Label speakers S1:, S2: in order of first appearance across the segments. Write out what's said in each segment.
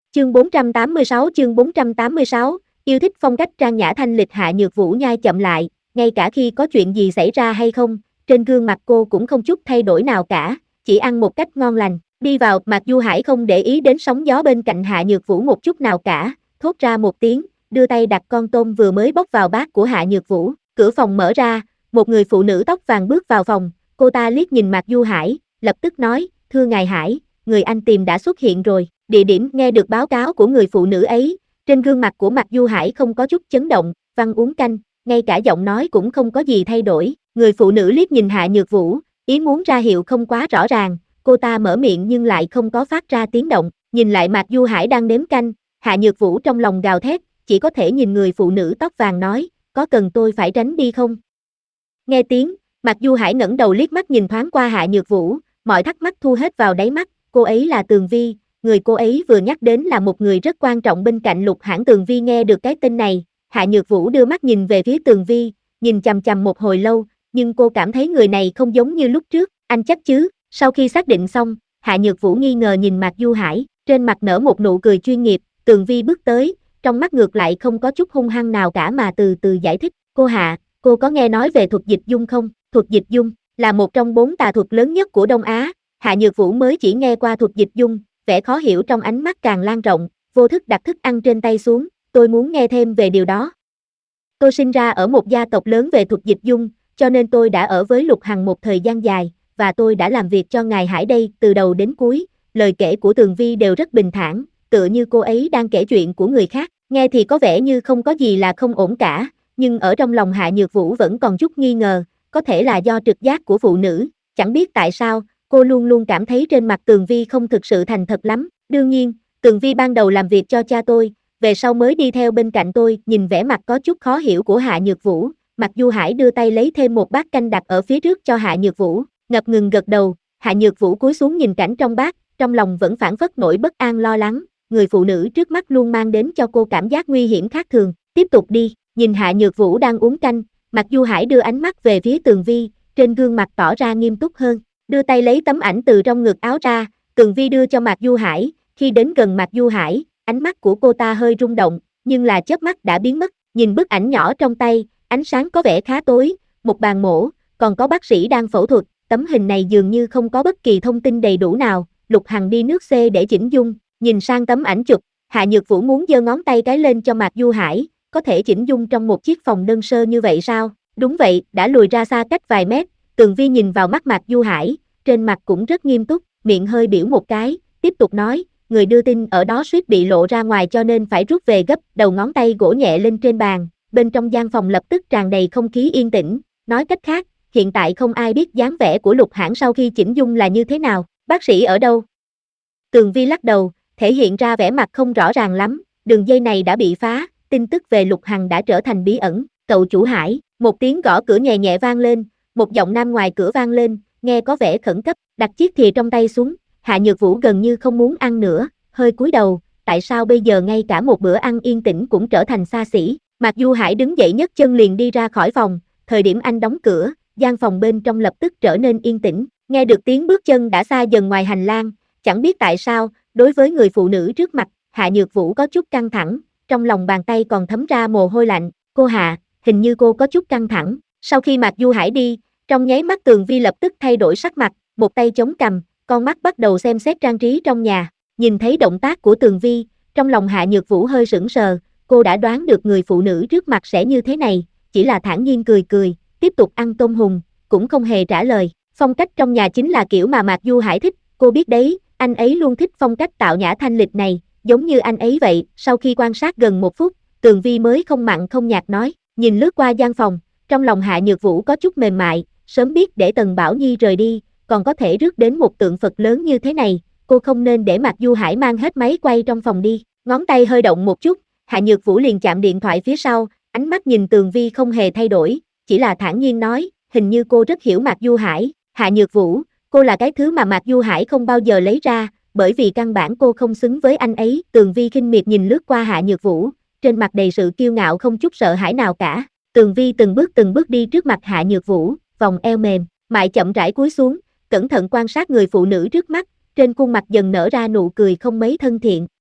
S1: Chương 486, yêu thích phong cách trang nhã thanh lịch. Hạ Nhược Vũ nhai chậm lại, ngay cả khi có chuyện gì xảy ra hay không, trên gương mặt cô cũng không chút thay đổi nào cả, chỉ ăn một cách ngon lành. Đi vào, Mạc Du Hải không để ý đến sóng gió bên cạnh Hạ Nhược Vũ một chút nào cả, thốt ra một tiếng, đưa tay đặt con tôm vừa mới bóc vào bát của Hạ Nhược Vũ. Cửa phòng mở ra, một người phụ nữ tóc vàng bước vào phòng, cô ta liếc nhìn Mạc Du Hải, lập tức nói, thưa ngài Hải, người anh tìm đã xuất hiện rồi. Địa điểm. Nghe được báo cáo của người phụ nữ ấy, trên gương mặt của Mạc Du Hải không có chút chấn động, văn uống canh, ngay cả giọng nói cũng không có gì thay đổi. Người phụ nữ liếc nhìn Hạ Nhược Vũ, ý muốn ra hiệu không quá rõ ràng, cô ta mở miệng nhưng lại không có phát ra tiếng động, nhìn lại Mạc Du Hải đang nếm canh, Hạ Nhược Vũ trong lòng gào thét, chỉ có thể nhìn người phụ nữ tóc vàng nói, có cần tôi phải tránh đi không? Nghe tiếng, Mạc Du Hải ngẩng đầu liếc mắt nhìn thoáng qua Hạ Nhược Vũ, mọi thắc mắc thu hết vào đáy mắt, cô ấy là Tường Vi. Người cô ấy vừa nhắc đến là một người rất quan trọng bên cạnh Lục Hãn. Tường Vi. Nghe được cái tên này, Hạ Nhược Vũ đưa mắt nhìn về phía Tường Vi, nhìn chằm chằm một hồi lâu, nhưng cô cảm thấy người này không giống như lúc trước. Anh chắc chứ? Sau khi xác định xong, Hạ Nhược Vũ nghi ngờ nhìn Mạc Du Hải, trên mặt nở một nụ cười chuyên nghiệp. Tường Vi bước tới, trong mắt ngược lại không có chút hung hăng nào cả mà từ từ giải thích. Cô Hạ, cô có nghe nói về thuật dịch dung không? Thuật dịch dung là một trong 4 tà thuật lớn nhất của Đông Á. Hạ Nhược Vũ mới chỉ nghe qua thuật dịch dung, vẻ khó hiểu trong ánh mắt càng lan rộng, vô thức đặt thức ăn trên tay xuống, tôi muốn nghe thêm về điều đó. Tôi sinh ra ở một gia tộc lớn về thuật dịch dung, cho nên tôi đã ở với Lục Hằng một thời gian dài, và tôi đã làm việc cho ngài Hải đây từ đầu đến cuối. Lời kể của Tường Vi đều rất bình thản, tựa như cô ấy đang kể chuyện của người khác, nghe thì có vẻ như không có gì là không ổn cả, nhưng ở trong lòng Hạ Nhược Vũ vẫn còn chút nghi ngờ, có thể là do trực giác của phụ nữ, chẳng biết tại sao. Cô luôn luôn cảm thấy trên mặt Tường Vi không thực sự thành thật lắm. Đương nhiên, Tường Vi ban đầu làm việc cho cha tôi, về sau mới đi theo bên cạnh tôi. Nhìn vẻ mặt có chút khó hiểu của Hạ Nhược Vũ, Mạc Du Hải đưa tay lấy thêm một bát canh đặt ở phía trước cho Hạ Nhược Vũ, ngập ngừng gật đầu. Hạ Nhược Vũ cúi xuống nhìn cảnh trong bát, trong lòng vẫn phảng phất nỗi bất an lo lắng. Người phụ nữ trước mắt luôn mang đến cho cô cảm giác nguy hiểm khác thường. Tiếp tục đi. Nhìn Hạ Nhược Vũ đang uống canh, Mạc Du Hải đưa ánh mắt về phía Tường Vi, trên gương mặt tỏ ra nghiêm túc hơn. Đưa tay lấy tấm ảnh từ trong ngực áo ra, Tường Vi đưa cho Mạc Du Hải. Khi đến gần Mạc Du Hải, ánh mắt của cô ta hơi rung động, nhưng là chớp mắt đã biến mất. Nhìn bức ảnh nhỏ trong tay, ánh sáng có vẻ khá tối, một bàn mổ, còn có bác sĩ đang phẫu thuật. Tấm hình này dường như không có bất kỳ thông tin đầy đủ nào. Lục Hằng đi nước C để chỉnh dung, nhìn sang tấm ảnh chụp, Hạ Nhược Vũ muốn giơ ngón tay cái lên cho Mạc Du Hải, có thể chỉnh dung trong một chiếc phòng đơn sơ như vậy sao? Đúng vậy, đã lùi ra xa cách vài mét. Tường Vi nhìn vào mắt Mạc Du Hải, trên mặt cũng rất nghiêm túc, miệng hơi biểu một cái, tiếp tục nói, người đưa tin ở đó suýt bị lộ ra ngoài cho nên phải rút về gấp. Đầu ngón tay gỗ nhẹ lên trên bàn, bên trong gian phòng lập tức tràn đầy không khí yên tĩnh. Nói cách khác, hiện tại không ai biết dáng vẻ của Lục Hãn sau khi chỉnh dung là như thế nào. Bác sĩ ở đâu? Tường Vi lắc đầu, thể hiện ra vẻ mặt không rõ ràng lắm. Đường dây này đã bị phá, tin tức về Lục Hằng đã trở thành bí ẩn. Cậu chủ Hải. Một tiếng gõ cửa nhẹ nhẹ vang lên, một giọng nam ngoài cửa vang lên, nghe có vẻ khẩn cấp. Đặt chiếc thìa trong tay xuống, Hạ Nhược Vũ gần như không muốn ăn nữa, hơi cúi đầu. Tại sao bây giờ ngay cả một bữa ăn yên tĩnh cũng trở thành xa xỉ? Mạc Du Hải đứng dậy nhấc chân liền đi ra khỏi phòng. Thời điểm anh đóng cửa, gian phòng bên trong lập tức trở nên yên tĩnh. Nghe được tiếng bước chân đã xa dần ngoài hành lang, chẳng biết tại sao, đối với người phụ nữ trước mặt, Hạ Nhược Vũ có chút căng thẳng, trong lòng bàn tay còn thấm ra mồ hôi lạnh. Cô Hạ, hình như cô có chút căng thẳng. Sau khi Mạc Du Hải đi, trong nháy mắt Tường Vi lập tức thay đổi sắc mặt, một tay chống cằm, con mắt bắt đầu xem xét trang trí trong nhà. Nhìn thấy động tác của Tường Vi, trong lòng Hạ Nhược Vũ hơi sững sờ, cô đã đoán được người phụ nữ trước mặt sẽ như thế này, chỉ là thản nhiên cười cười, tiếp tục ăn tôm hùm, cũng không hề trả lời. Phong cách trong nhà chính là kiểu mà Mạc Du Hải thích, cô biết đấy, anh ấy luôn thích phong cách tạo nhã thanh lịch này, giống như anh ấy vậy. Sau khi quan sát gần một phút, Tường Vi mới không mặn không nhạt nói, nhìn lướt qua gian phòng, trong lòng Hạ Nhược Vũ có chút mềm mại, sớm biết để Tần Bảo Nhi rời đi, còn có thể rước đến một tượng Phật lớn như thế này, cô không nên để Mạc Du Hải mang hết máy quay trong phòng đi. Ngón tay hơi động một chút, Hạ Nhược Vũ liền chạm điện thoại phía sau, ánh mắt nhìn Tường Vi không hề thay đổi, chỉ là thản nhiên nói, hình như cô rất hiểu Mạc Du Hải. Hạ Nhược Vũ, cô là cái thứ mà Mạc Du Hải không bao giờ lấy ra, bởi vì căn bản cô không xứng với anh ấy. Tường Vi khinh miệt nhìn lướt qua Hạ Nhược Vũ, trên mặt đầy sự kiêu ngạo không chút sợ hãi nào cả. Tường Vi từng bước đi trước mặt Hạ Nhược Vũ, vòng eo mềm mại chậm rãi cúi xuống, cẩn thận quan sát người phụ nữ trước mắt, trên khuôn mặt dần nở ra nụ cười không mấy thân thiện.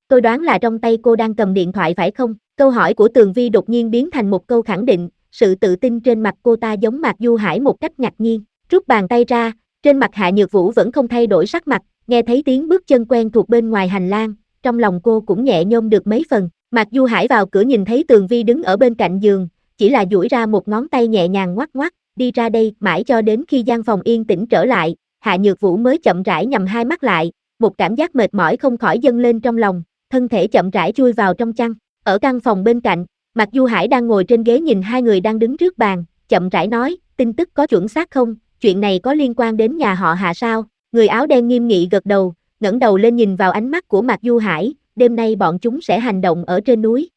S1: tôi đoán là trong tay cô đang cầm điện thoại phải không? Câu hỏi của Tường Vi đột nhiên biến thành một câu khẳng định, sự tự tin trên mặt cô ta giống Mạc Du Hải một cách ngạc nhiên. Rút bàn tay ra, trên mặt Hạ Nhược Vũ vẫn không thay đổi sắc mặt, nghe thấy tiếng bước chân quen thuộc bên ngoài hành lang, trong lòng cô cũng nhẹ nhõm được mấy phần. Mạc Du Hải vào cửa nhìn thấy Tường Vi đứng ở bên cạnh giường, chỉ là duỗi ra một ngón tay nhẹ nhàng ngoắc ngoắc, đi ra đây, mãi cho đến khi gian phòng yên tĩnh trở lại, Hạ Nhược Vũ mới chậm rãi nhắm hai mắt lại, một cảm giác mệt mỏi không khỏi dâng lên trong lòng, thân thể chậm rãi chui vào trong chăn. Ở căn phòng bên cạnh, Mạc Du Hải đang ngồi trên ghế nhìn hai người đang đứng trước bàn, chậm rãi nói, tin tức có chuẩn xác không, chuyện này có liên quan đến nhà họ Hạ sao? Người áo đen nghiêm nghị gật đầu, ngẩng đầu lên nhìn vào ánh mắt của Mạc Du Hải, đêm nay bọn chúng sẽ hành động ở trên núi.